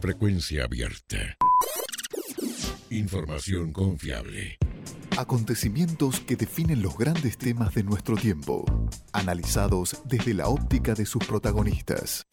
Frecuencia abierta. Información confiable. Acontecimientos que definen los grandes temas de nuestro tiempo, analizados desde la óptica de sus protagonistas.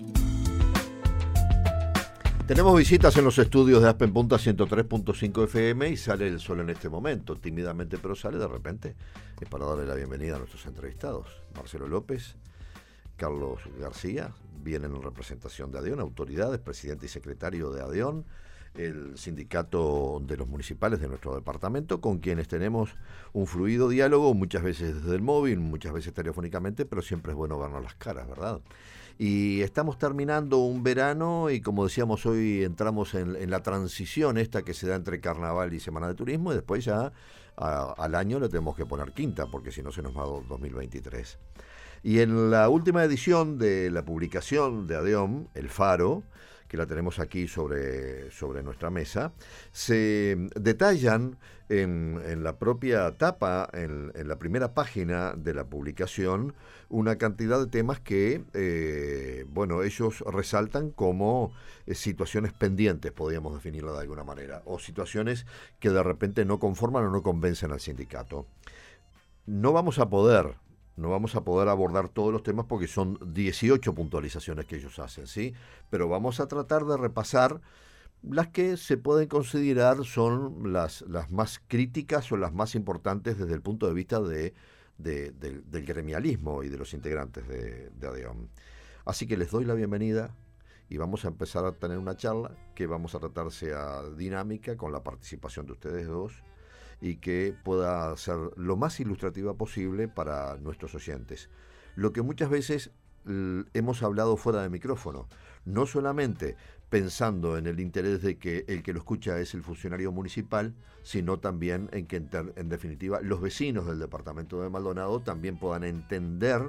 Tenemos visitas en los estudios de Aspen Punta 103.5 FM y sale el sol en este momento, tímidamente pero sale de repente. Es para darle la bienvenida a nuestros entrevistados. Marcelo López, Carlos García, vienen en representación de ADEON, autoridades, presidente y secretario de ADEON, el sindicato de los municipales de nuestro departamento, con quienes tenemos un fluido diálogo, muchas veces desde el móvil, muchas veces telefónicamente, pero siempre es bueno vernos las caras, ¿verdad? Y estamos terminando un verano y, como decíamos, hoy entramos en la transición esta que se da entre Carnaval y Semana de Turismo, y después ya al año le tenemos que poner quinta, porque si no se nos va 2023. Y en la última edición de la publicación de ADEON, El Faro, que la tenemos aquí sobre nuestra mesa, se detallan en la propia tapa, en la primera página de la publicación, una cantidad de temas que, ellos resaltan como situaciones pendientes, podríamos definirlo de alguna manera, o situaciones que de repente no conforman o no convencen al sindicato. No vamos a poder abordar todos los temas porque son 18 puntualizaciones que ellos hacen, ¿sí? Pero vamos a tratar de repasar las que se pueden considerar son las más críticas o las más importantes desde el punto de vista del gremialismo y de los integrantes de ADEON. Así que les doy la bienvenida y vamos a empezar a tener una charla que vamos a tratar sea dinámica con la participación de ustedes dos, y que pueda ser lo más ilustrativa posible para nuestros oyentes. Lo que muchas veces hemos hablado fuera de micrófono, no solamente pensando en el interés de que el que lo escucha es el funcionario municipal, sino también en que en definitiva los vecinos del departamento de Maldonado también puedan entender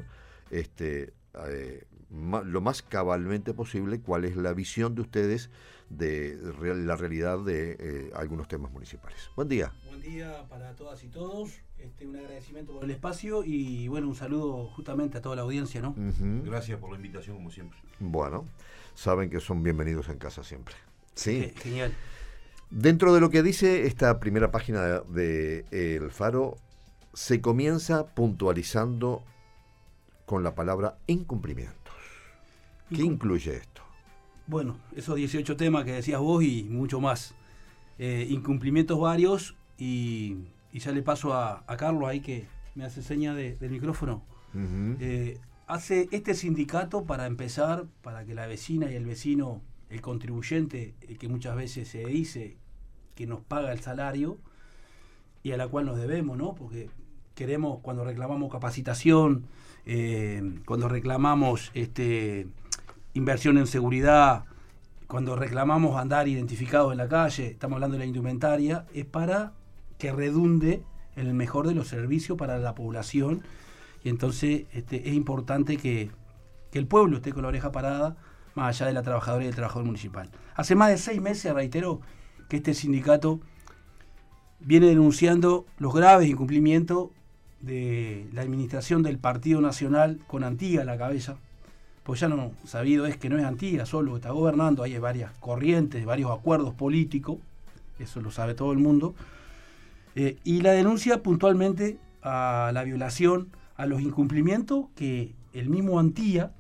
lo más cabalmente posible cuál es la visión de ustedes de la realidad de algunos temas municipales. Buen día. Buen día para todas y todos. Un agradecimiento por el espacio y un saludo justamente a toda la audiencia, ¿no? Uh-huh. Gracias por la invitación, como siempre. Bueno, saben que son bienvenidos en casa siempre. Sí. Genial. Dentro de lo que dice esta primera página de El Faro, se comienza puntualizando con la palabra incumplimientos. ¿Qué incluye esto? Bueno, esos 18 temas que decías vos y mucho más. Incumplimientos varios y ya le paso a Carlos ahí que me hace seña del micrófono. Uh-huh. Hace este sindicato para empezar, para que la vecina y el vecino, el contribuyente, el que muchas veces se dice que nos paga el salario y a la cual nos debemos, ¿no? Porque queremos, cuando reclamamos capacitación, cuando reclamamos inversión en seguridad, cuando reclamamos andar identificados en la calle, estamos hablando de la indumentaria, es para que redunde en el mejor de los servicios para la población, y entonces es importante que el pueblo esté con la oreja parada, más allá de la trabajadora y del trabajador municipal. Hace más de 6 meses, reitero, que este sindicato viene denunciando los graves incumplimientos de la administración del Partido Nacional con Antía a la cabeza. Pues ya no sabido es que no es Antía solo, está gobernando, hay varias corrientes, varios acuerdos políticos, eso lo sabe todo el mundo, y la denuncia puntualmente a la violación, a los incumplimientos que el mismo Antía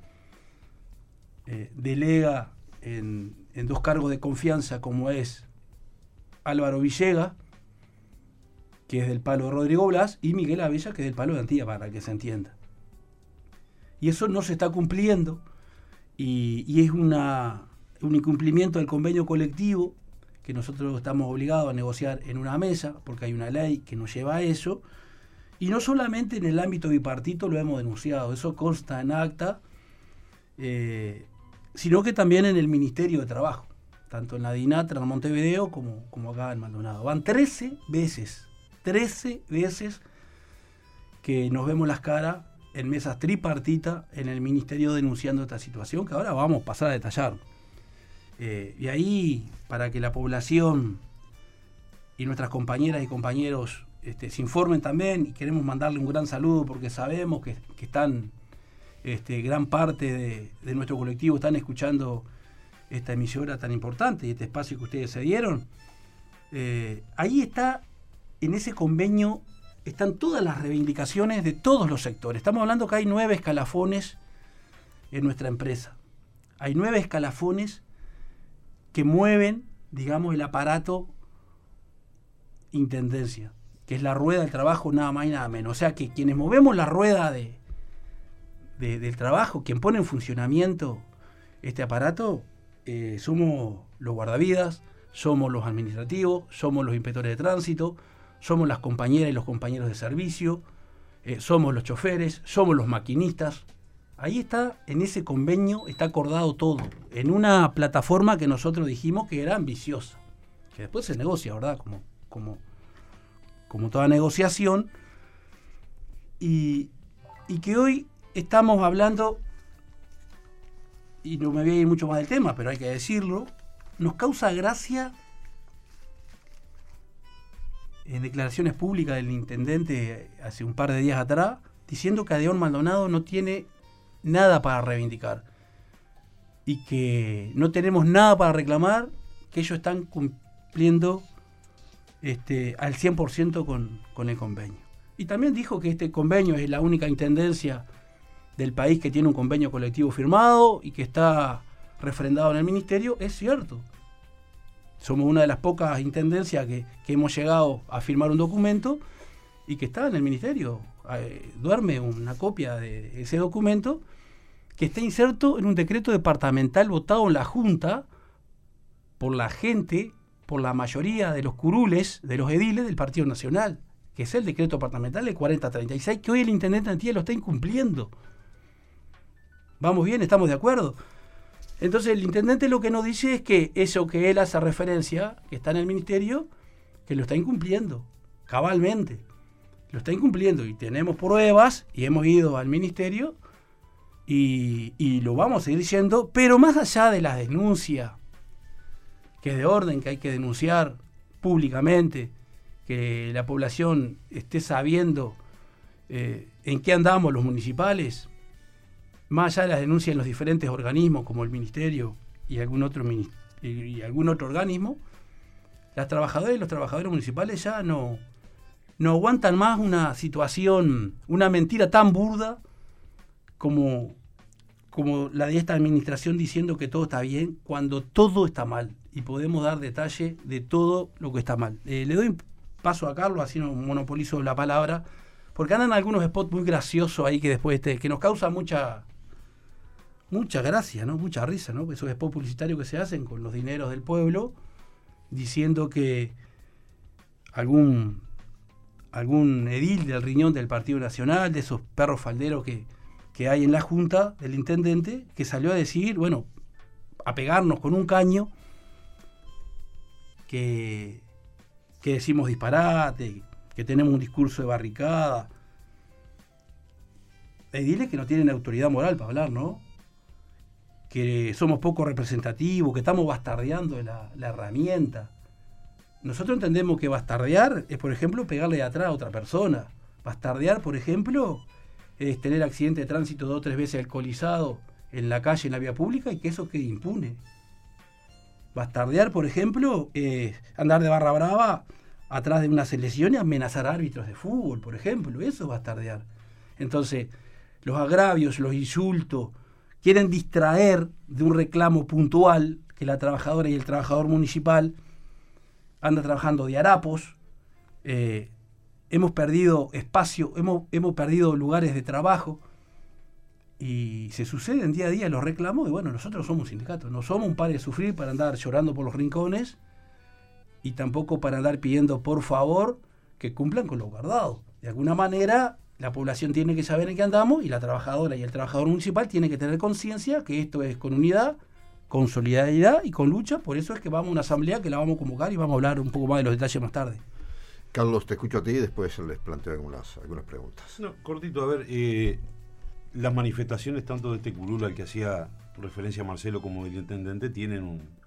delega en 2 cargos de confianza, como es Álvaro Villegas, que es del palo de Rodrigo Blas, y Miguel Abella, que es del palo de Antía, para que se entienda. Y eso no se está cumpliendo y es un incumplimiento del convenio colectivo que nosotros estamos obligados a negociar en una mesa, porque hay una ley que nos lleva a eso, y no solamente en el ámbito bipartito lo hemos denunciado, eso consta en acta, sino que también en el Ministerio de Trabajo, tanto en la DINATRA en Montevideo como acá en Maldonado. Van 13 veces que nos vemos las caras en mesas tripartitas en el ministerio denunciando esta situación, que ahora vamos a pasar a detallar. Y ahí, para que la población y nuestras compañeras y compañeros se informen también, y queremos mandarle un gran saludo porque sabemos que están gran parte de nuestro colectivo están escuchando esta emisora tan importante y este espacio que ustedes se dieron. Ahí está, en ese convenio, están todas las reivindicaciones de todos los sectores. Estamos hablando que hay 9 escalafones en nuestra empresa. Hay 9 escalafones que mueven, digamos, el aparato intendencia, que es la rueda del trabajo, nada más y nada menos. O sea que quienes movemos la rueda del trabajo, quien pone en funcionamiento este aparato, somos los guardavidas, somos los administrativos, somos los inspectores de tránsito, somos las compañeras y los compañeros de servicio, somos los choferes, somos los maquinistas. Ahí está, en ese convenio está acordado todo, en una plataforma que nosotros dijimos que era ambiciosa, que después se negocia, ¿verdad? Como toda negociación, y que hoy estamos hablando, y no me voy a ir mucho más del tema, pero hay que decirlo, nos causa gracia en declaraciones públicas del intendente hace un par de días atrás, diciendo que Adeón Maldonado no tiene nada para reivindicar y que no tenemos nada para reclamar, que ellos están cumpliendo al 100% con el convenio. Y también dijo que este convenio es la única intendencia del país que tiene un convenio colectivo firmado y que está refrendado en el ministerio. Es cierto. Somos una de las pocas intendencias que hemos llegado a firmar un documento y que está en el ministerio. Duerme una copia de ese documento que está inserto en un decreto departamental votado en la Junta por la gente, por la mayoría de los curules, de los ediles del Partido Nacional, que es el decreto departamental del 4036, que hoy el intendente Antía lo está incumpliendo. ¿Vamos bien? ¿Estamos de acuerdo? Entonces el intendente lo que nos dice es que eso que él hace referencia, que está en el ministerio, que lo está incumpliendo, cabalmente. Lo está incumpliendo y tenemos pruebas y hemos ido al ministerio y lo vamos a seguir diciendo, pero más allá de las denuncias, que es de orden, que hay que denunciar públicamente, que la población esté sabiendo en qué andamos los municipales, más allá de las denuncias en los diferentes organismos como el ministerio y algún otro organismo, las trabajadoras y los trabajadores municipales ya no aguantan más una situación, una mentira tan burda como la de esta administración diciendo que todo está bien cuando todo está mal, y podemos dar detalle de todo lo que está mal. Le doy paso a Carlos, así no monopolizo la palabra, porque andan algunos spots muy graciosos ahí que después que nos causa mucha gracia, ¿no? Mucha risa, ¿no? Esos spots publicitarios que se hacen con los dineros del pueblo, diciendo que algún edil del riñón del Partido Nacional, de esos perros falderos que hay en la Junta del intendente, que salió a decir, bueno, a pegarnos con un caño, que decimos disparate, que tenemos un discurso de barricada. Ediles que no tienen autoridad moral para hablar, ¿no? Que somos poco representativos, que estamos bastardeando la herramienta. Nosotros entendemos que bastardear es, por ejemplo, pegarle de atrás a otra persona. Bastardear, por ejemplo, es tener accidente de tránsito 2 o 3 veces alcoholizado en la calle, en la vía pública, y que eso quede impune. Bastardear, por ejemplo, es andar de barra brava atrás de una selección y amenazar a árbitros de fútbol, por ejemplo. Eso es bastardear. Entonces, los agravios, los insultos, quieren distraer de un reclamo puntual que la trabajadora y el trabajador municipal anda trabajando de harapos. Hemos perdido espacio, hemos perdido lugares de trabajo y se suceden día a día los reclamos. Y bueno, nosotros somos un sindicato, no somos un par de sufrir para andar llorando por los rincones y tampoco para andar pidiendo por favor que cumplan con lo guardado. De alguna manera la población tiene que saber en qué andamos y la trabajadora y el trabajador municipal tienen que tener conciencia que esto es con unidad, con solidaridad y con lucha. Por eso es que vamos a una asamblea que la vamos a convocar y vamos a hablar un poco más de los detalles más tarde. Carlos, te escucho a ti y después les planteo algunas preguntas. No, cortito, a ver, las manifestaciones tanto de este curul al que hacía referencia a Marcelo como del intendente tienen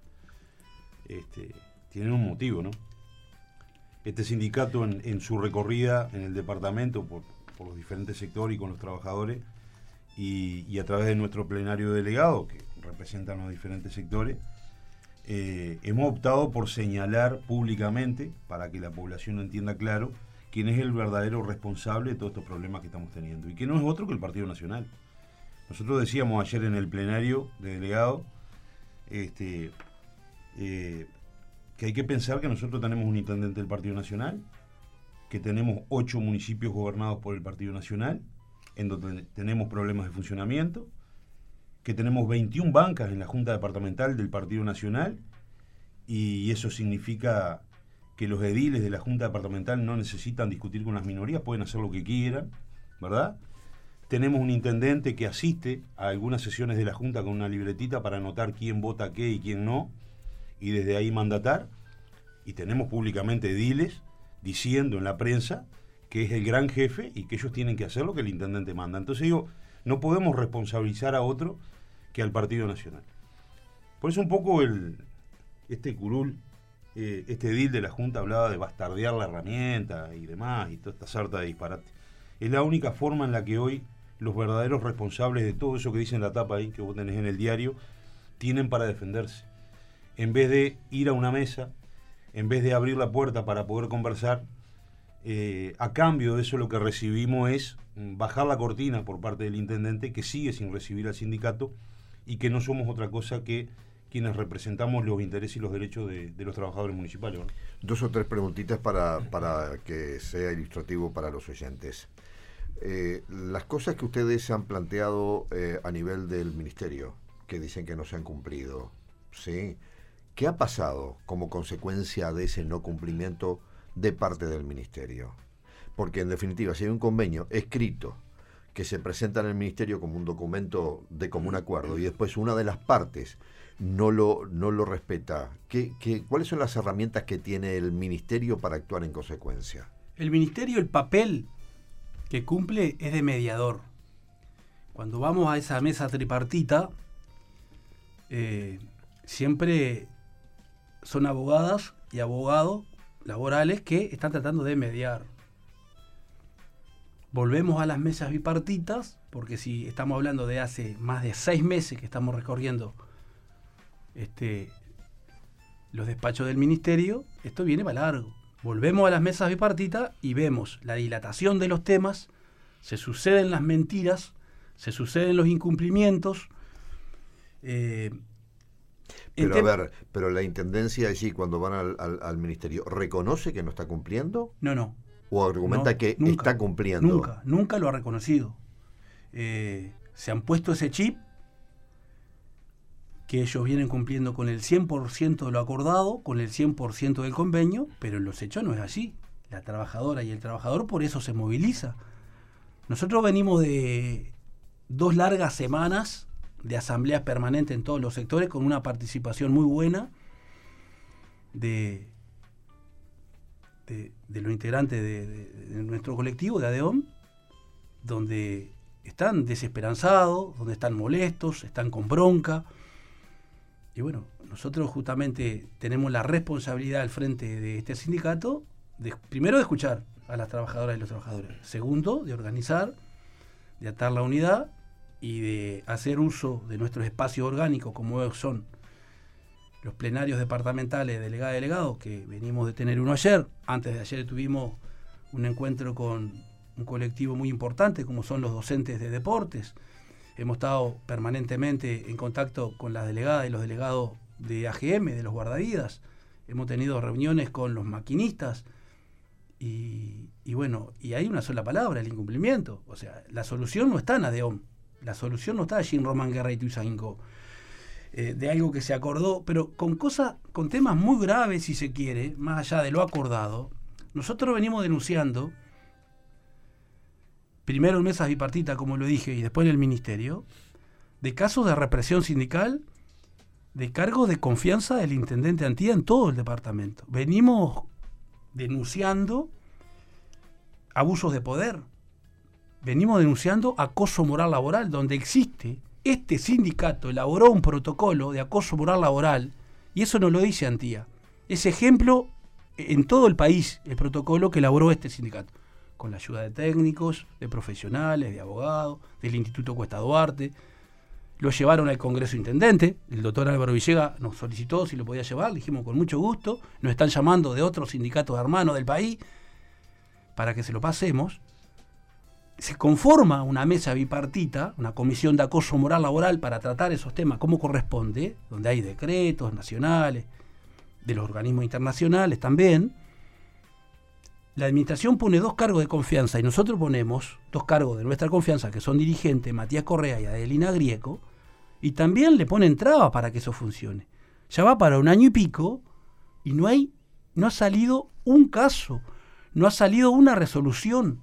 un motivo, ¿no? Este sindicato en su recorrida en el departamento por los diferentes sectores y con los trabajadores y a través de nuestro plenario delegado que representan los diferentes sectores, hemos optado por señalar públicamente, para que la población entienda claro, quién es el verdadero responsable de todos estos problemas que estamos teniendo, y que no es otro que el Partido Nacional. Nosotros decíamos ayer en el plenario de delegados que hay que pensar que nosotros tenemos un intendente del Partido Nacional, que tenemos 8 municipios gobernados por el Partido Nacional, en donde tenemos problemas de funcionamiento, que tenemos 21 bancas en la Junta Departamental del Partido Nacional, y eso significa que los ediles de la Junta Departamental no necesitan discutir con las minorías, pueden hacer lo que quieran, ¿verdad? Tenemos un intendente que asiste a algunas sesiones de la Junta con una libretita para anotar quién vota qué y quién no, y desde ahí mandatar, y tenemos públicamente ediles diciendo en la prensa que es el gran jefe y que ellos tienen que hacer lo que el intendente manda. Entonces digo, no podemos responsabilizar a otro que al Partido Nacional. Por eso un poco este curul, este edil de la Junta hablaba de bastardear la herramienta y demás, y toda esta sarta de disparate. Es la única forma en la que hoy los verdaderos responsables de todo eso que dice en la tapa ahí, que vos tenés en el diario, tienen para defenderse. En vez de ir a una mesa, en vez de abrir la puerta para poder conversar, a cambio de eso lo que recibimos es bajar la cortina por parte del intendente, que sigue sin recibir al sindicato, y que no somos otra cosa que quienes representamos los intereses y los derechos de los trabajadores municipales, ¿no? 2 o 3 preguntitas para que sea ilustrativo para los oyentes. Las cosas que ustedes han planteado a nivel del ministerio, que dicen que no se han cumplido, ¿sí? ¿Qué ha pasado como consecuencia de ese no cumplimiento de parte del ministerio? Porque en definitiva, si hay un convenio escrito que se presenta en el ministerio como un documento de común acuerdo y después una de las partes no lo respeta, ¿cuáles son las herramientas que tiene el ministerio para actuar en consecuencia? El ministerio, el papel que cumple es de mediador. Cuando vamos a esa mesa tripartita, siempre son abogadas y abogados laborales que están tratando de mediar. Volvemos a las mesas bipartitas, porque si estamos hablando de hace más de 6 meses que estamos recorriendo los despachos del ministerio, esto viene para largo. Volvemos a las mesas bipartitas y vemos la dilatación de los temas, se suceden las mentiras, se suceden los incumplimientos. Pero la intendencia allí, cuando van al ministerio, ¿reconoce que no está cumpliendo? No. ¿O argumenta que nunca está cumpliendo? Nunca lo ha reconocido. Se han puesto ese chip que ellos vienen cumpliendo con el 100% de lo acordado, con el 100% del convenio, pero en los hechos no es así. La trabajadora y el trabajador por eso se moviliza. Nosotros venimos de 2 largas semanas de asambleas permanentes en todos los sectores, con una participación muy buena de los integrantes de nuestro colectivo, de ADEOM, donde están desesperanzados, donde están molestos, están con bronca. Y bueno, nosotros justamente tenemos la responsabilidad al frente de este sindicato, primero de escuchar a las trabajadoras y los trabajadores, segundo, de organizar, de atar la unidad y de hacer uso de nuestros espacios orgánicos, como son los plenarios departamentales delegado, que venimos de tener uno ayer. Antes de ayer tuvimos un encuentro con un colectivo muy importante, como son los docentes de deportes. Hemos estado permanentemente en contacto con las delegadas y los delegados de AGM, de los guardavidas. Hemos tenido reuniones con los maquinistas. Y bueno, y hay una sola palabra, el incumplimiento. O sea, la solución no está en ADEOM. La solución no está allí en Román Guerra y Tuizaingó. De algo que se acordó, pero con temas muy graves, si se quiere, más allá de lo acordado. Nosotros venimos denunciando, primero en mesas bipartitas, como lo dije, y después en el ministerio, de casos de represión sindical, de cargos de confianza del intendente Antía en todo el departamento. Venimos denunciando abusos de poder, venimos denunciando acoso moral laboral, donde existe. Este sindicato elaboró un protocolo de acoso moral laboral, y eso no lo dice Antía. Es ejemplo en todo el país el protocolo que elaboró este sindicato, con la ayuda de técnicos, de profesionales, de abogados, del Instituto Cuesta Duarte. lo llevaron al Congreso Intendente, el doctor Álvaro Villegas nos solicitó si lo podía llevar, le dijimos con mucho gusto, nos están llamando de otros sindicatos hermanos del país para que se lo pasemos. Se conforma una mesa bipartita, una comisión de acoso moral laboral para tratar esos temas como corresponde, donde hay decretos nacionales, de los organismos internacionales también. La administración pone 2 cargos de confianza y nosotros ponemos 2 cargos de nuestra confianza, que son dirigentes, Matías Correa y Adelina Grieco, y también le ponen trabas para que eso funcione. Ya va para 1 año y pico y no ha salido un caso, no ha salido una resolución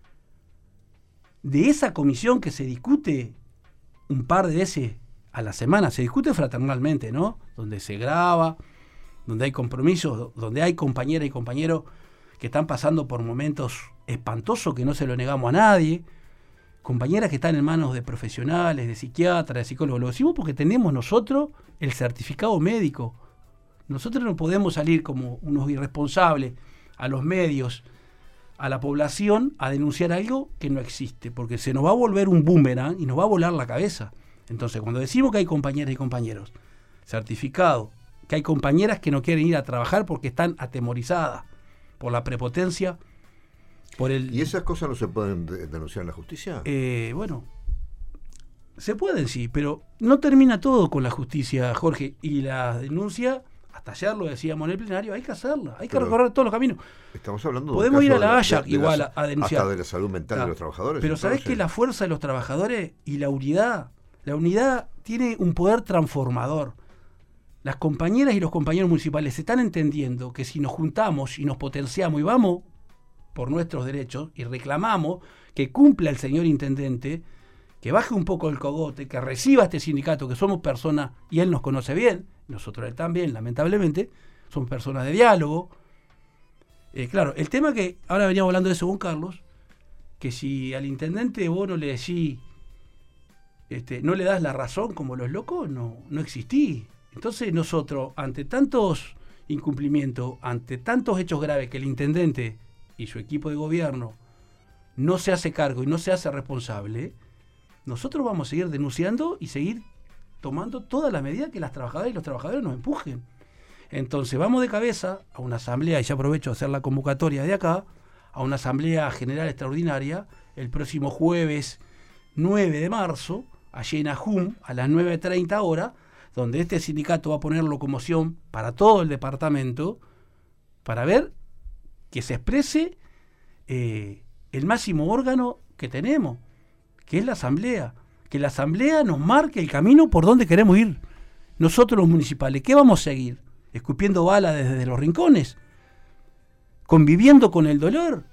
de esa comisión que se discute un par de veces a la semana, se discute fraternalmente, ¿no? Donde se graba, donde hay compromisos, donde hay compañeras y compañeros que están pasando por momentos espantosos que no se lo negamos a nadie, compañeras que están en manos de profesionales, de psiquiatras, de psicólogos. Lo decimos porque tenemos nosotros el certificado médico. Nosotros no podemos salir como unos irresponsables a los medios, a la población, a denunciar algo que no existe, porque se nos va a volver un boomerang y nos va a volar la cabeza. Entonces, cuando decimos que hay compañeras y compañeros certificados, que hay compañeras que no quieren ir a trabajar porque están atemorizadas por la prepotencia, por el... ¿Y esas cosas no se pueden denunciar en la justicia? Bueno, se pueden, sí, pero no termina todo con la justicia, Jorge, y la denuncia, hasta ayer lo decíamos en el plenario, hay que hacerla, hay que recorrer todos los caminos. Estamos hablando de podemos ir a la Haya igual a denunciar. Hasta de la salud mental de los trabajadores. Pero ¿sabés que la fuerza de los trabajadores y la unidad tiene un poder transformador? Las compañeras y los compañeros municipales están entendiendo que si nos juntamos y nos potenciamos y vamos por nuestros derechos y reclamamos que cumpla el señor intendente, que baje un poco el cogote, que reciba este sindicato, que somos personas, y él nos conoce bien, nosotros él también, lamentablemente, somos personas de diálogo. Claro, el tema que ahora veníamos hablando de eso con Carlos, que si al intendente vos no le decís, no le das la razón como los locos, no existís. Entonces nosotros, ante tantos incumplimientos, ante tantos hechos graves que el intendente y su equipo de gobierno no se hace cargo y no se hace responsable, nosotros vamos a seguir denunciando y seguir tomando todas las medidas que las trabajadoras y los trabajadores nos empujen. Entonces vamos de cabeza a una asamblea, y ya aprovecho de hacer la convocatoria de acá, a una asamblea general extraordinaria el próximo jueves 9 de marzo, allí en Ajum, a las 9:30 horas, donde este sindicato va a poner locomoción para todo el departamento, para ver que se exprese el máximo órgano que tenemos, que es la asamblea, que la asamblea nos marque el camino por donde queremos ir. Nosotros los municipales, ¿qué vamos a seguir? ¿Escupiendo balas desde los rincones? ¿Conviviendo con el dolor?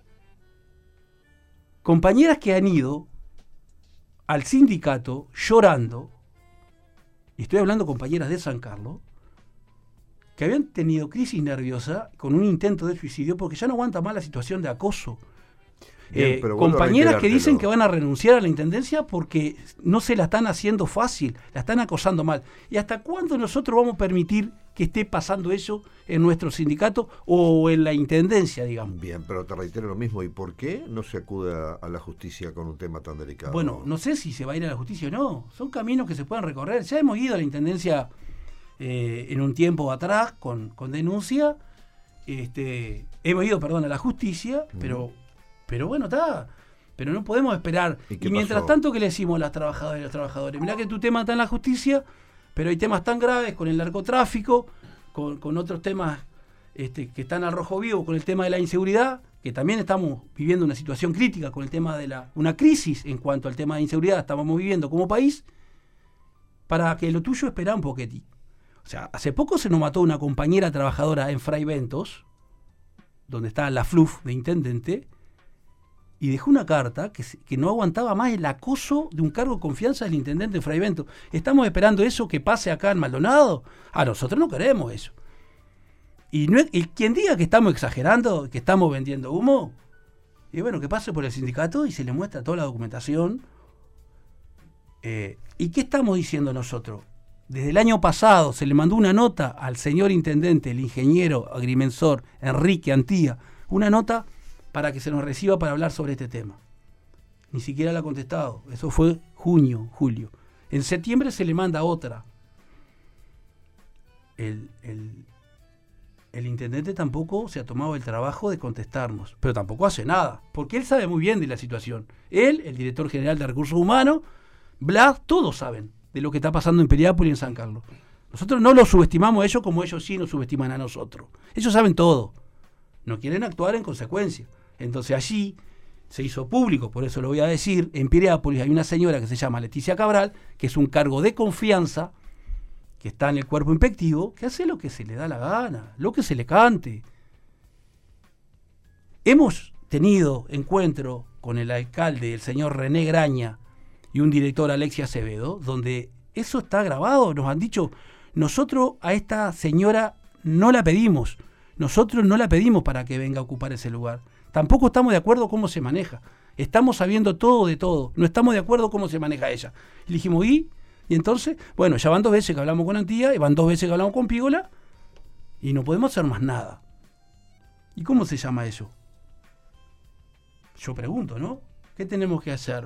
Compañeras que han ido al sindicato llorando, y estoy hablando compañeras de San Carlos, que habían tenido crisis nerviosa con un intento de suicidio porque ya no aguanta más la situación de acoso. Bien, compañeras que dicen que van a renunciar a la intendencia porque no se la están haciendo fácil, la están acosando mal. ¿Y hasta cuándo nosotros vamos a permitir que esté pasando eso en nuestro sindicato o en la intendencia, digamos? Bien, pero te reitero lo mismo. ¿Y por qué no se acude a la justicia con un tema tan delicado? Bueno, no sé si se va a ir a la justicia o no. Son caminos que se pueden recorrer. Ya hemos ido a la intendencia en un tiempo atrás con denuncia. Hemos ido, a la justicia, pero bueno, está. Pero no podemos esperar. Y mientras tanto, ¿qué le decimos a las trabajadoras y los trabajadores? Mirá que tu tema está en la justicia, pero hay temas tan graves con el narcotráfico, con otros temas que están al rojo vivo, con el tema de la inseguridad, que también estamos viviendo una situación crítica con el tema de una crisis en cuanto al tema de inseguridad estamos viviendo como país, para que lo tuyo espera un poquitito. O sea, hace poco se nos mató una compañera trabajadora en Fray Bentos, donde está la FLUF de intendente, y dejó una carta que no aguantaba más el acoso de un cargo de confianza del intendente de Fray Bentos. ¿Estamos esperando eso que pase acá en Maldonado? Nosotros no queremos eso. Y quien diga que estamos exagerando, que estamos vendiendo humo, y bueno, que pase por el sindicato y se le muestra toda la documentación. ¿Y qué estamos diciendo nosotros? Desde el año pasado se le mandó una nota al señor intendente, el ingeniero agrimensor Enrique Antía, una nota para que se nos reciba para hablar sobre este tema. Ni siquiera la ha contestado. Eso fue junio, julio. En septiembre se le manda otra. El intendente tampoco se ha tomado el trabajo de contestarnos, pero tampoco hace nada, porque él sabe muy bien de la situación. Él, el director general de Recursos Humanos, Blas, todos saben de lo que está pasando en Piriápolis y en San Carlos. Nosotros no los subestimamos a ellos como ellos sí nos subestiman a nosotros. Ellos saben todo. No quieren actuar en consecuencia. Entonces allí se hizo público, por eso lo voy a decir, en Piriápolis hay una señora que se llama Leticia Cabral, que es un cargo de confianza, que está en el cuerpo inspectivo, que hace lo que se le da la gana, lo que se le cante. Hemos tenido encuentro con el alcalde, el señor René Graña, y un director, Alexia Acevedo, donde eso está grabado. Nos han dicho, nosotros a esta señora no la pedimos, nosotros no la pedimos para que venga a ocupar ese lugar. Tampoco estamos de acuerdo cómo se maneja. Estamos sabiendo todo de todo, no estamos de acuerdo cómo se maneja ella. Y le dijimos, ¿y entonces? Bueno, ya van 2 veces que hablamos con Antía, y van 2 veces que hablamos con Pígola, y no podemos hacer más nada. ¿Y cómo se llama eso? Yo pregunto, ¿no? ¿Qué tenemos que hacer?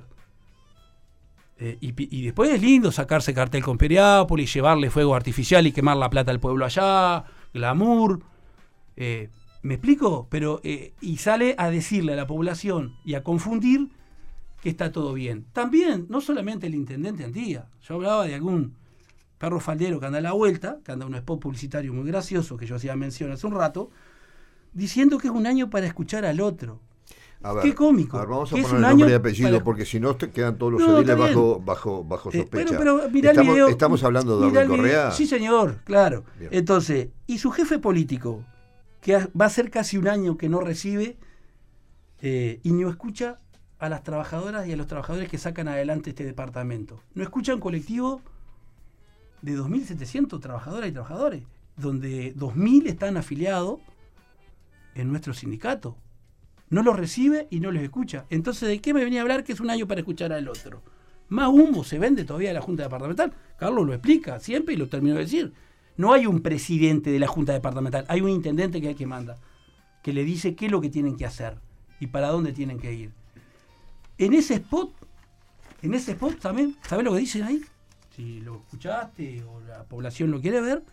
Y después es lindo sacarse cartel con Piriápolis, llevarle fuego artificial y quemar la plata al pueblo allá, glamour. ¿Me explico? Pero y sale a decirle a la población y a confundir que está todo bien. También, no solamente el intendente Antía. Yo hablaba de algún perro faldero que anda a la vuelta, que anda un spot publicitario muy gracioso, que yo hacía mención hace un rato, diciendo que es un año para escuchar al otro. A ver, qué cómico. A ver, vamos a ¿Qué poner el nombre y apellido, porque si no quedan todos los ediles bajo sospecha. Pero mirá el video, ¿Estamos hablando de Darwin Correa? Sí, señor, claro. Bien. Entonces, y su jefe político, que va a ser casi un año que no recibe y no escucha a las trabajadoras y a los trabajadores que sacan adelante este departamento. No escucha un colectivo de 2.700 trabajadoras y trabajadores, donde 2.000 están afiliados en nuestro sindicato. No los recibe y no los escucha. Entonces, ¿de qué me venía a hablar que es un año para escuchar al otro? Más humo se vende todavía de la Junta Departamental. Carlos lo explica siempre y lo termino de decir. No hay un presidente de la Junta Departamental, hay un intendente que manda, que le dice qué es lo que tienen que hacer y para dónde tienen que ir. En ese spot también, ¿sabés lo que dicen ahí? Si lo escuchaste o la población lo quiere ver,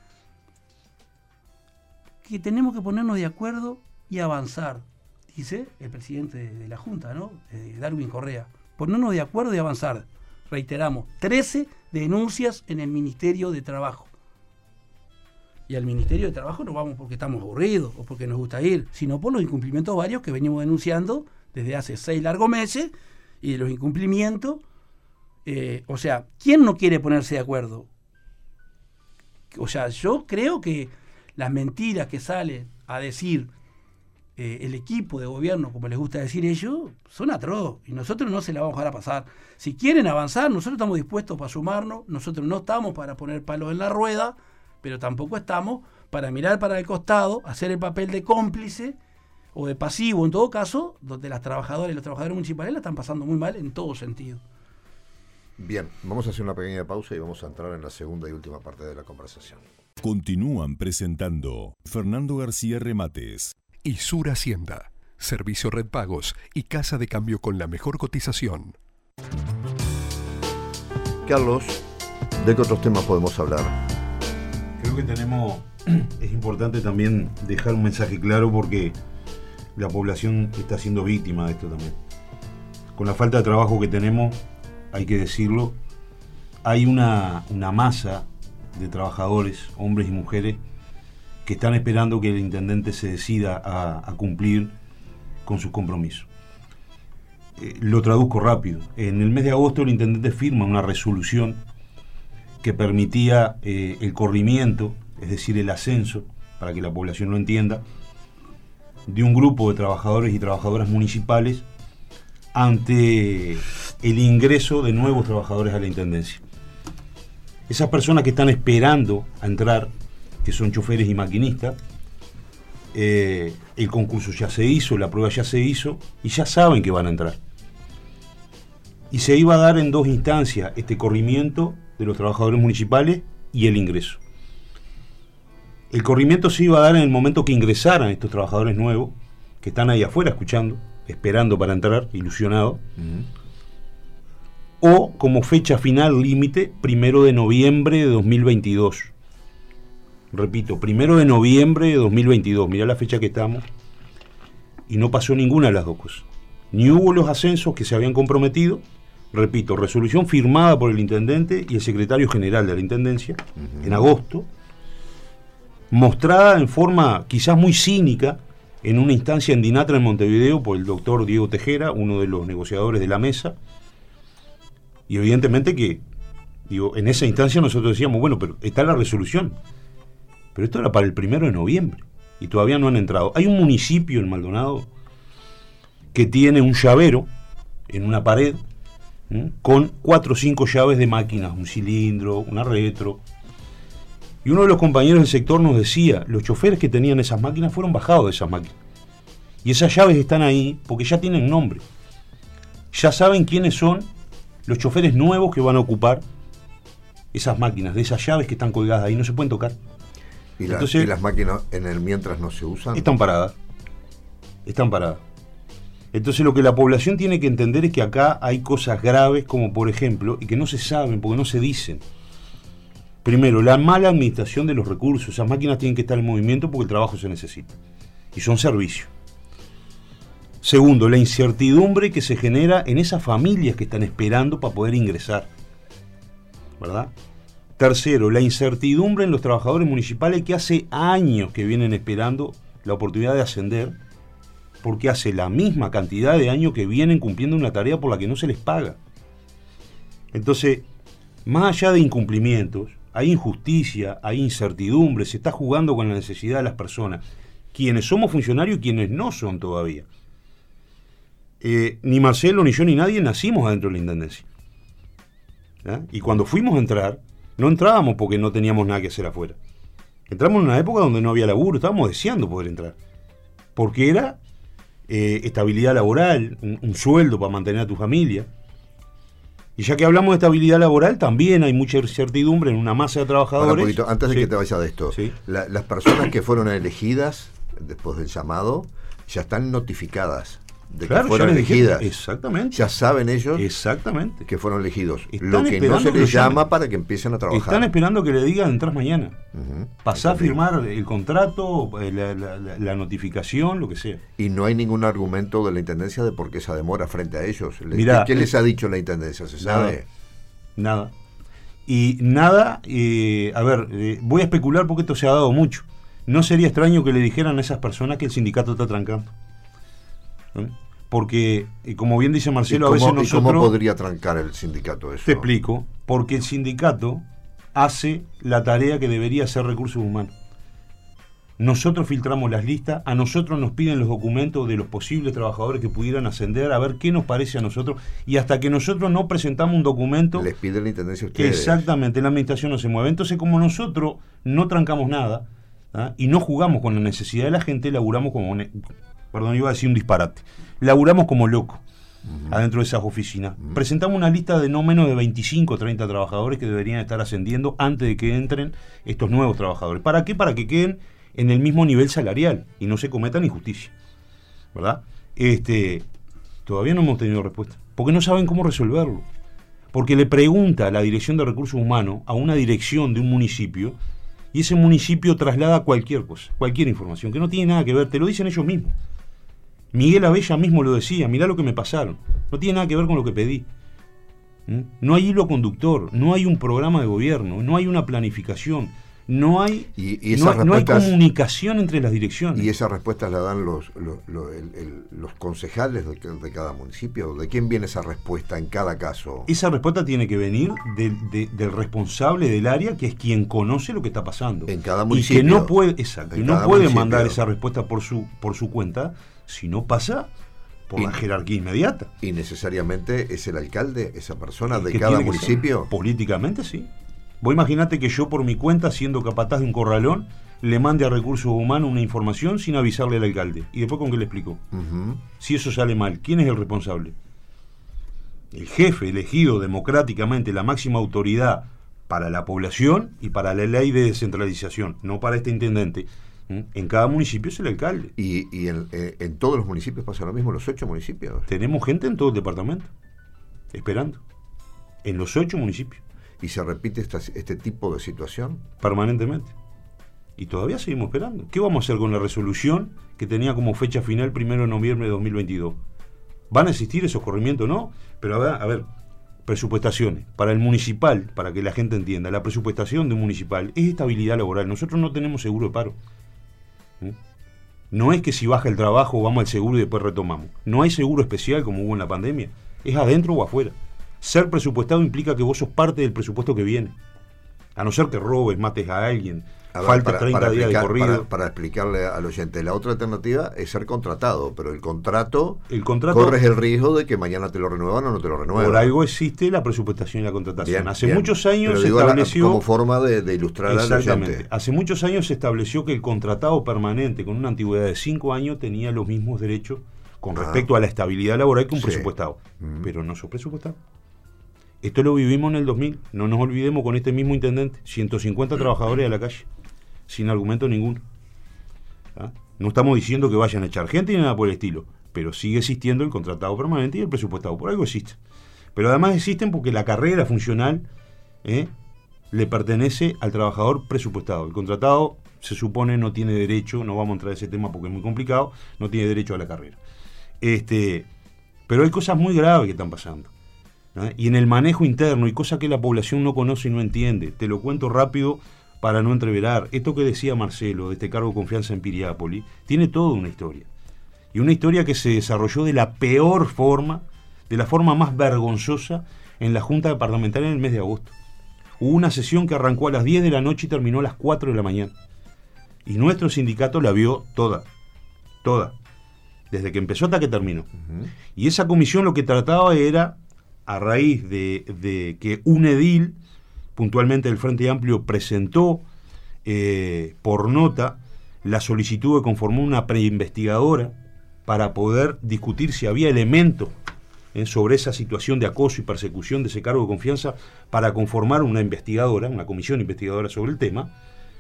que tenemos que ponernos de acuerdo y avanzar, dice el presidente de la Junta, ¿no? Darwin Correa. Ponernos de acuerdo y avanzar. Reiteramos, 13 denuncias en el Ministerio de Trabajo. Y al Ministerio de Trabajo no vamos porque estamos aburridos o porque nos gusta ir, sino por los incumplimientos varios que venimos denunciando desde hace 6 largos meses, y de los incumplimientos, o sea, ¿quién no quiere ponerse de acuerdo? O sea, yo creo que las mentiras que salen a decir el equipo de gobierno, como les gusta decir ellos, son atroz, y nosotros no se la vamos a dejar a pasar. Si quieren avanzar, nosotros estamos dispuestos para sumarnos, nosotros no estamos para poner palos en la rueda, pero tampoco estamos para mirar para el costado, hacer el papel de cómplice o de pasivo, en todo caso, donde las trabajadoras y los trabajadores municipales la están pasando muy mal en todo sentido. Bien, vamos a hacer una pequeña pausa y vamos a entrar en la segunda y última parte de la conversación. Continúan presentando Fernando García Remates y Sur Hacienda, Servicio Red Pagos y Casa de Cambio con la mejor cotización. Carlos, ¿de qué otros temas podemos hablar? Creo que es importante también dejar un mensaje claro, porque la población está siendo víctima de esto también. Con la falta de trabajo que tenemos, hay que decirlo, hay una masa de trabajadores, hombres y mujeres, que están esperando que el intendente se decida a cumplir con sus compromisos. Lo traduzco rápido. En el mes de agosto el intendente firma una resolución que permitía el corrimiento, es decir, el ascenso, para que la población lo entienda, de un grupo de trabajadores y trabajadoras municipales ante el ingreso de nuevos trabajadores a la intendencia. Esas personas que están esperando a entrar, que son choferes y maquinistas, el concurso ya se hizo, la prueba ya se hizo y ya saben que van a entrar. Y se iba a dar en 2 instancias este corrimiento de los trabajadores municipales y el ingreso. El corrimiento se iba a dar en el momento que ingresaran estos trabajadores nuevos, que están ahí afuera escuchando, esperando para entrar, ilusionados. o como fecha final límite 1 de noviembre de 2022. Repito, 1 de noviembre de 2022. Mirá la fecha que estamos. Y no pasó ninguna de las dos cosas. Ni hubo los ascensos que se habían comprometido. Repito, resolución firmada por el intendente y el secretario general de la intendencia en agosto, mostrada en forma quizás muy cínica en una instancia en Dinatra en Montevideo por el doctor Diego Tejera, uno de los negociadores de la mesa. Y evidentemente que, en esa instancia nosotros decíamos, bueno, pero está la resolución. Pero esto era para el 1 de noviembre y todavía no han entrado. Hay un municipio en Maldonado que tiene un llavero en una pared con 4 o 5 llaves de máquinas, un cilindro, una retro. Y uno de los compañeros del sector nos decía, los choferes que tenían esas máquinas fueron bajados de esas máquinas. Y esas llaves están ahí porque ya tienen nombre. Ya saben quiénes son los choferes nuevos que van a ocupar esas máquinas, de esas llaves que están colgadas ahí, no se pueden tocar. ¿Y, entonces, ¿y las máquinas en el mientras no se usan? Están paradas. Están paradas. Entonces lo que la población tiene que entender es que acá hay cosas graves, como por ejemplo, y que no se saben porque no se dicen. Primero, la mala administración de los recursos. Esas máquinas tienen que estar en movimiento porque el trabajo se necesita. Y son servicios. Segundo, la incertidumbre que se genera en esas familias que están esperando para poder ingresar. ¿Verdad? Tercero, la incertidumbre en los trabajadores municipales que hace años que vienen esperando la oportunidad de ascender, porque hace la misma cantidad de años que vienen cumpliendo una tarea por la que no se les paga. Entonces, más allá de incumplimientos, hay injusticia, hay incertidumbre, se está jugando con la necesidad de las personas, quienes somos funcionarios y quienes no son todavía. Ni Marcelo, ni yo, ni nadie nacimos adentro de la intendencia. Y cuando fuimos a entrar, no entrábamos porque no teníamos nada que hacer afuera. Entramos en una época donde no había laburo, estábamos deseando poder entrar. Porque era estabilidad laboral, un sueldo para mantener a tu familia. Y ya que hablamos de estabilidad laboral, también hay mucha incertidumbre en una masa de trabajadores. Para un poquito, antes de sí. que te vayas de esto, Sí. Las personas que fueron elegidas después del llamado ya están notificadas de Claro, que fueron ya les dijeron, elegidas. exactamente. Ya saben ellos Exactamente. que fueron elegidos. Están Lo que no esperando se que les lo llamen. llama para que empiecen a trabajar. Están esperando que le digan entras mañana. Ujú. Pasá a Entendí. firmar el contrato, la notificación, lo que sea. Y no hay ningún argumento de la Intendencia de por qué esa demora frente a ellos. Mirá, ¿Qué les ha dicho la Intendencia? ¿Se sabe? Nada. Y nada, voy a especular porque esto se ha dado mucho. No sería extraño que le dijeran a esas personas que el sindicato está trancando. Porque, como bien dice Marcelo, a veces ¿Y nosotros... cómo podría trancar el sindicato eso? Te explico. Porque el sindicato hace la tarea que debería hacer Recursos Humanos. Nosotros filtramos las listas, a nosotros nos piden los documentos de los posibles trabajadores que pudieran ascender, a ver qué nos parece a nosotros, y hasta que nosotros no presentamos un documento... Les pide la Intendencia a ustedes. Exactamente, la administración no se mueve. Entonces, como nosotros no trancamos nada, y no jugamos con la necesidad de la gente, laburamos como... Perdón, iba a decir un disparate. Laburamos como locos adentro de esas oficinas. Presentamos una lista de no menos de 25 o 30 trabajadores que deberían estar ascendiendo antes de que entren estos nuevos trabajadores. ¿Para qué? Para que queden en el mismo nivel salarial y no se cometan injusticia. ¿Verdad? Todavía no hemos tenido respuesta. Porque no saben cómo resolverlo. Porque le pregunta a la Dirección de Recursos Humanos a una dirección de un municipio y ese municipio traslada cualquier cosa, cualquier información, que no tiene nada que ver, te lo dicen ellos mismos. Miguel Abella mismo lo decía, mirá lo que me pasaron, no tiene nada que ver con lo que pedí. No hay hilo conductor, no hay un programa de gobierno, no hay una planificación, no hay, no hay comunicación entre las direcciones. ¿Y esas respuestas las dan los concejales de cada municipio? ¿De quién viene esa respuesta en cada caso? Esa respuesta tiene que venir del responsable del área, que es quien conoce lo que está pasando. En cada municipio. Y que no puede, exacto, y no puede municipio. mandar esa respuesta por su cuenta, si no pasa por la jerarquía inmediata. ¿Y necesariamente es el alcalde, esa persona de ¿Qué cada tiene que municipio? ser? Políticamente sí. Vos imaginate que yo por mi cuenta, siendo capataz de un corralón, le mande a Recursos Humanos una información sin avisarle al alcalde. ¿Y después con qué le explico? Si eso sale mal, ¿quién es el responsable? El jefe elegido democráticamente, la máxima autoridad para la población y para la ley de descentralización, no para este intendente. En cada municipio es el alcalde. ¿Y en todos los municipios pasa lo mismo? ¿Los 8 municipios? Tenemos gente en todo el departamento, esperando. en los 8 municipios. ¿Y se repite este tipo de situación? Permanentemente. Y todavía seguimos esperando. ¿Qué vamos a hacer con la resolución que tenía como fecha final 1 de noviembre de 2022? ¿Van a existir esos corrimientos? No. Pero a ver, presupuestaciones. Para el municipal, para que la gente entienda, la presupuestación de un municipal es estabilidad laboral. Nosotros no tenemos seguro de paro. No es que si baja el trabajo vamos al seguro y después retomamos. No hay seguro especial como hubo en la pandemia. Es adentro o afuera. Ser presupuestado implica que vos sos parte del presupuesto que viene. A no ser que robes, mates a alguien, falta 30 días de corrido. Para explicarle al oyente, la otra alternativa es ser contratado, pero el contrato corres el riesgo de que mañana te lo renuevan o no te lo renuevan. Por algo existe la presupuestación y la contratación. Hace muchos años se estableció... Como forma de ilustrar al oyente. Hace muchos años se estableció que el contratado permanente con una antigüedad de 5 años tenía los mismos derechos con respecto a la estabilidad laboral que un presupuestado. Pero no sos presupuestado. Esto lo vivimos en el 2000, no nos olvidemos, con este mismo intendente, 150 trabajadores a la calle, sin argumento ninguno. No estamos diciendo que vayan a echar gente ni nada por el estilo, pero sigue existiendo el contratado permanente y el presupuestado, por algo existe. Pero además existen porque la carrera funcional le pertenece al trabajador presupuestado. El contratado, se supone, no tiene derecho, no vamos a entrar en ese tema porque es muy complicado, no tiene derecho a la carrera. Pero hay cosas muy graves que están pasando. Y en el manejo interno, y cosas que la población no conoce y no entiende. Te lo cuento rápido para no entreverar. Esto que decía Marcelo, de este cargo de confianza en Piriápolis, tiene toda una historia. Y una historia que se desarrolló de la peor forma, de la forma más vergonzosa, en la Junta Parlamentaria en el mes de agosto. Hubo una sesión que arrancó a las 10 de la noche y terminó a las 4 de la mañana. Y nuestro sindicato la vio toda. Desde que empezó hasta que terminó. Y esa comisión lo que trataba era, a raíz de que un edil, puntualmente del Frente Amplio, presentó por nota la solicitud de conformar una preinvestigadora para poder discutir si había elementos sobre esa situación de acoso y persecución de ese cargo de confianza, para conformar una investigadora, una comisión investigadora sobre el tema.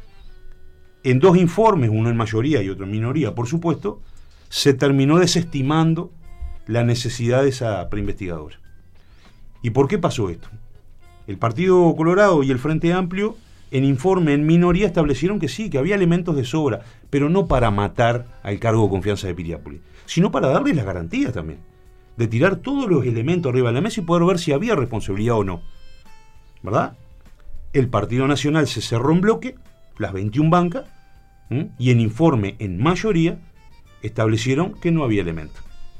En 2 informes, uno en mayoría y otro en minoría, por supuesto, se terminó desestimando la necesidad de esa preinvestigadora. ¿Y por qué pasó esto? El Partido Colorado y el Frente Amplio, en informe en minoría, establecieron que sí, que había elementos de sobra, pero no para matar al cargo de confianza de Piriápolis, sino para darles las garantías también, de tirar todos los elementos arriba de la mesa y poder ver si había responsabilidad o no. ¿Verdad? El Partido Nacional se cerró en bloque, las 21 bancas, y en informe en mayoría establecieron que no había elementos.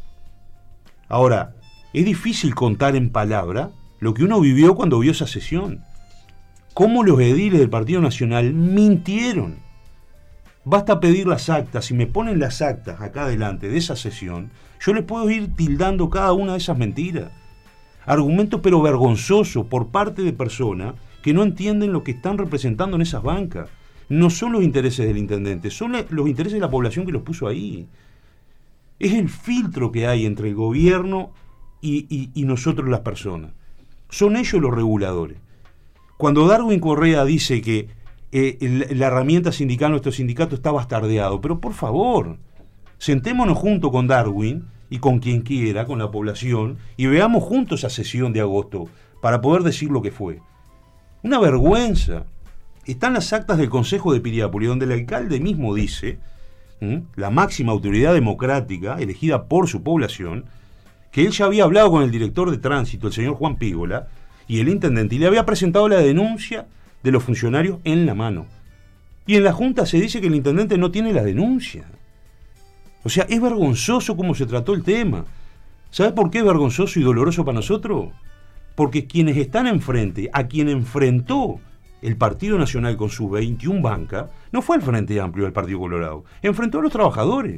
Ahora, es difícil contar en palabra lo que uno vivió cuando vio esa sesión. Cómo los ediles del Partido Nacional mintieron. Basta pedir las actas. Si me ponen las actas acá adelante de esa sesión, yo les puedo ir tildando cada una de esas mentiras. Argumentos pero vergonzosos por parte de personas que no entienden lo que están representando en esas bancas. No son los intereses del intendente, son los intereses de la población que los puso ahí. Es el filtro que hay entre el gobierno y nosotros las personas. Son ellos los reguladores. Cuando Darwin Correa dice que la herramienta sindical, nuestro sindicato, está bastardeado, pero por favor, sentémonos junto con Darwin y con quien quiera, con la población, y veamos juntos esa sesión de agosto para poder decir lo que fue. Una vergüenza. Están las actas del Consejo de Piriápolis, donde el alcalde mismo dice, la máxima autoridad democrática elegida por su población, que él ya había hablado con el director de tránsito, el señor Juan Pígola, y el intendente, y le había presentado la denuncia de los funcionarios en la mano. Y en la Junta se dice que el intendente no tiene la denuncia. O sea, es vergonzoso cómo se trató el tema. ¿Sabe por qué es vergonzoso y doloroso para nosotros? Porque quienes están enfrente, a quien enfrentó el Partido Nacional con sus 21 bancas, no fue el Frente Amplio del Partido Colorado, enfrentó a los trabajadores.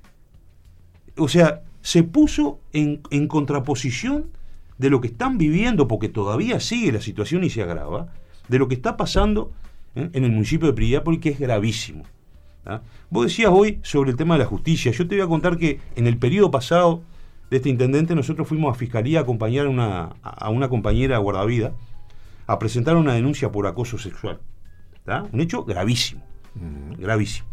O sea, se puso en contraposición de lo que están viviendo, porque todavía sigue la situación y se agrava, de lo que está pasando en el municipio de Piriápolis, que es gravísimo. Vos decías hoy sobre el tema de la justicia. Yo te voy a contar que en el periodo pasado de este intendente, nosotros fuimos a Fiscalía a acompañar a una compañera guardavida a presentar una denuncia por acoso sexual. Un hecho gravísimo, gravísimo.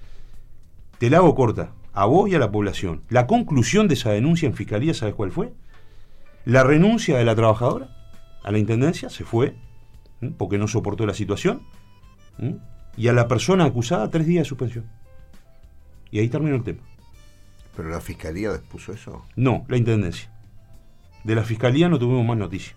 Te la hago corta, a vos y a la población. La conclusión de esa denuncia en Fiscalía, ¿sabes cuál fue? La renuncia de la trabajadora a la intendencia, se fue, porque no soportó la situación, y a la persona acusada 3 días de suspensión. Y ahí terminó el tema. ¿Pero la fiscalía dispuso eso? No, la intendencia. De la fiscalía no tuvimos más noticias.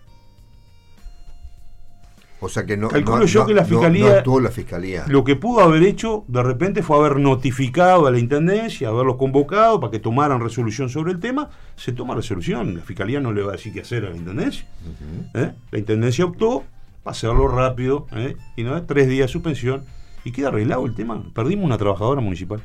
O sea que no. Calculo yo que la fiscalía. No actuó la fiscalía. Lo que pudo haber hecho de repente fue haber notificado a la intendencia, haberlos convocado para que tomaran resolución sobre el tema. Se toma resolución. La fiscalía no le va a decir qué hacer a la intendencia. La intendencia optó para hacerlo rápido, y no 3 días de suspensión. Y queda arreglado el tema. Perdimos una trabajadora municipal.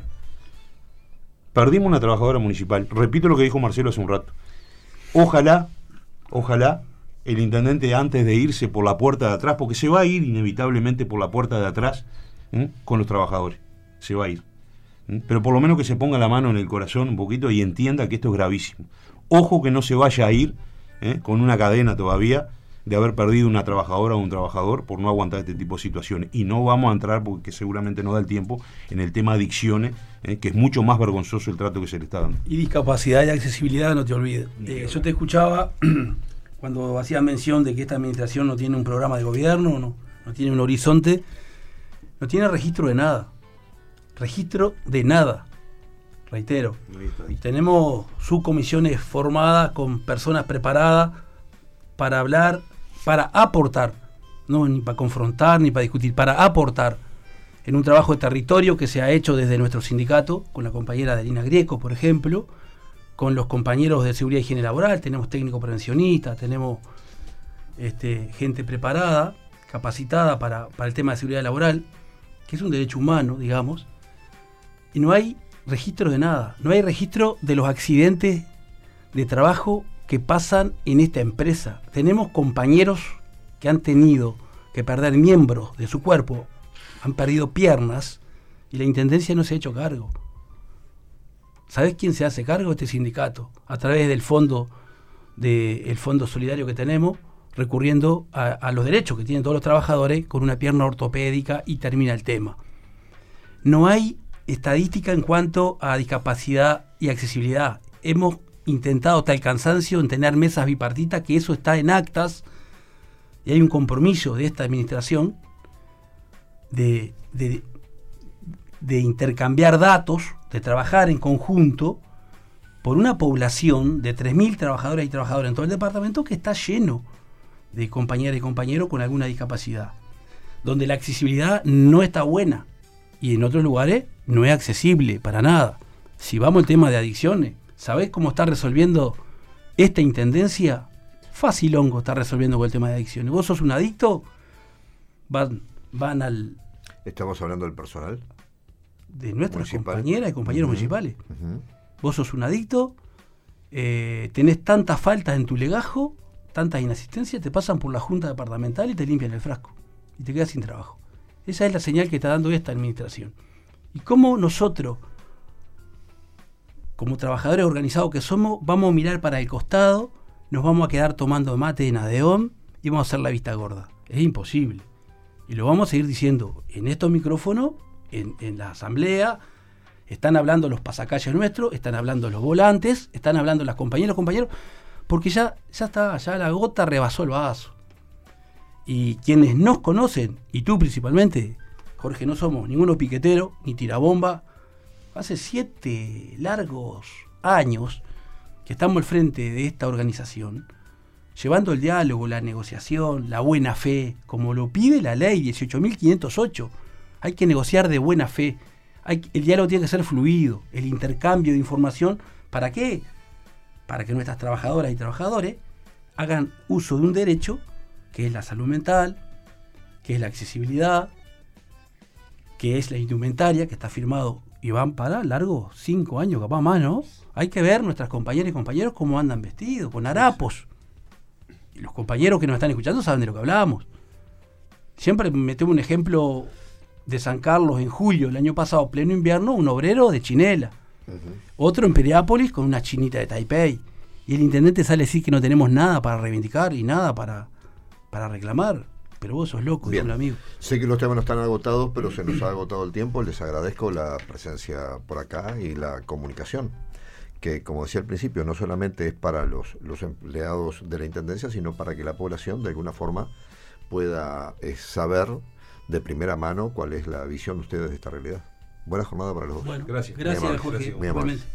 Repito lo que dijo Marcelo hace un rato. Ojalá el intendente, antes de irse por la puerta de atrás, porque se va a ir inevitablemente por la puerta de atrás, con los trabajadores, se va a ir, pero por lo menos que se ponga la mano en el corazón un poquito y entienda que esto es gravísimo. Ojo que no se vaya a ir con una cadena todavía de haber perdido una trabajadora o un trabajador por no aguantar este tipo de situaciones. Y no vamos a entrar, porque seguramente no da el tiempo, en el tema de adicciones, que es mucho más vergonzoso el trato que se le está dando. Y discapacidad y accesibilidad, no te olvides. Yo te escuchaba cuando hacías mención de que esta administración no tiene un programa de gobierno, no tiene un horizonte, no tiene registro de nada. Reitero. Tenemos subcomisiones formadas con personas preparadas para hablar, para aportar, no ni para confrontar ni para discutir, para aportar en un trabajo de territorio que se ha hecho desde nuestro sindicato, con la compañera Adelina Grieco, por ejemplo, con los compañeros de seguridad y higiene laboral. Tenemos técnicos prevencionistas, tenemos gente preparada, capacitada para el tema de seguridad laboral, que es un derecho humano, digamos, y no hay registro de nada, no hay registro de los accidentes de trabajo que pasan en esta empresa. Tenemos compañeros que han tenido que perder miembros de su cuerpo, han perdido piernas, y la intendencia no se ha hecho cargo. ¿Sabés quién se hace cargo? Este sindicato, a través del fondo solidario que tenemos, recurriendo a los derechos que tienen todos los trabajadores con una pierna ortopédica, y termina el tema. No hay estadística en cuanto a discapacidad y accesibilidad. Hemos intentado hasta el cansancio en tener mesas bipartitas, que eso está en actas, y hay un compromiso de esta administración de intercambiar datos, de trabajar en conjunto por una población de 3.000 trabajadores y trabajadoras en todo el departamento, que está lleno de compañeras y compañeros con alguna discapacidad, donde la accesibilidad no está buena, y en otros lugares no es accesible para nada. Si vamos al tema de adicciones, ¿sabés cómo está resolviendo esta intendencia? Facilongo está resolviendo con el tema de adicciones. Vos sos un adicto, van al... ¿Estamos hablando del personal? De nuestras compañeras y compañeros municipales. Vos sos un adicto, tenés tantas faltas en tu legajo, tantas inasistencias, te pasan por la junta departamental y te limpian el frasco. Y te quedas sin trabajo. Esa es la señal que está dando esta administración. Y cómo nosotros, como trabajadores organizados que somos, vamos a mirar para el costado, nos vamos a quedar tomando mate en Adeón y vamos a hacer la vista gorda. Es imposible. Y lo vamos a seguir diciendo en estos micrófonos, en la asamblea. Están hablando los pasacalles nuestros, están hablando los volantes, están hablando las compañeras, compañeros, porque ya está, ya la gota rebasó el vaso. Y quienes nos conocen, y tú principalmente, Jorge, no somos ninguno piquetero, ni tirabomba. Hace 7 largos años que estamos al frente de esta organización, llevando el diálogo, la negociación, la buena fe, como lo pide la ley 18.508. Hay que negociar de buena fe. El diálogo tiene que ser fluido, el intercambio de información. ¿Para qué? Para que nuestras trabajadoras y trabajadores hagan uso de un derecho, que es la salud mental, que es la accesibilidad, que es la indumentaria, que está firmado, y van para largos 5 años, capaz más, ¿no? Hay que ver nuestras compañeras y compañeros cómo andan vestidos, con harapos. Y los compañeros que nos están escuchando saben de lo que hablamos. Siempre metemos un ejemplo de San Carlos en julio, el año pasado, pleno invierno, un obrero de chinela. Otro en Piriápolis con una chinita de Taipei. Y el intendente sale a decir que no tenemos nada para reivindicar y nada para reclamar. Pero vos sos loco, bien, amigo. Sé que los temas no están agotados, pero se nos ha agotado el tiempo. Les agradezco la presencia por acá y la comunicación. que, como decía al principio, no solamente es para los empleados de la Intendencia, sino para que la población de alguna forma pueda saber de primera mano cuál es la visión de ustedes de esta realidad. Buena jornada para los dos. Bueno, Gracias. Gracias, Muy amable. Jorge. Muy amable. Igualmente.